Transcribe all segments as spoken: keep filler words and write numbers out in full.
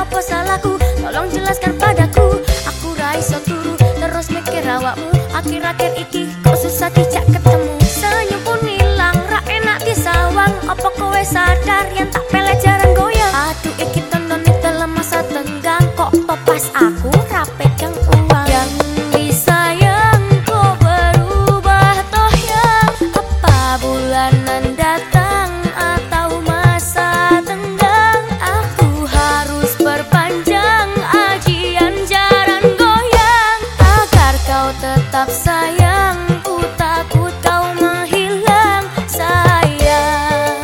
apa salahku? Tolong jelaskan padaku. Aku raiso turu terus mikir awakmu. Akhir-akhir iki kok susah dijak ketemu. Senyum pun hilang, ra enak disawang. Apa kowe sadar yang tak pelet jarang goyang? Aduh iki tonton dalam masa tenggang. Kok topas aku ra pegang uang. Yang disayang kok berubah toh yang. Apa bulanan datang atau masa tenggang? Aku harus perpanjang ajian jaran goyang agar kau tetap sayang. Ku takut kau menghilang sayang.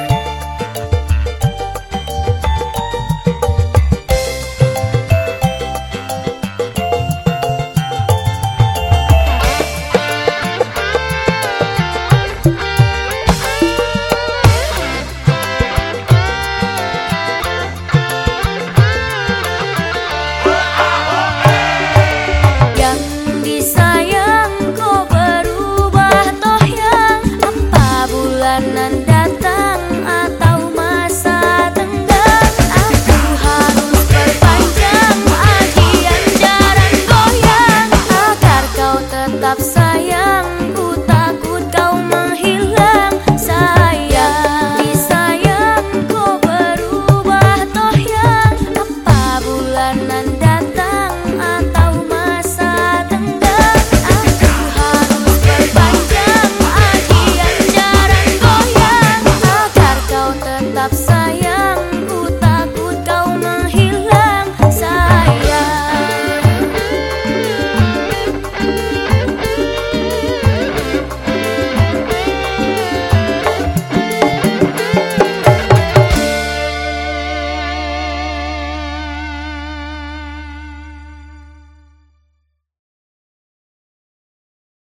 Yang disayang kok berubah toh yang. Apa bulanan datang atau masa tenggang? Aku harus perpanjang ajian jaran goyang agar kau tetap sayang. Ku takut kau menghilang sayang. Disayang kok berubah toh yang. Apa bulanan datang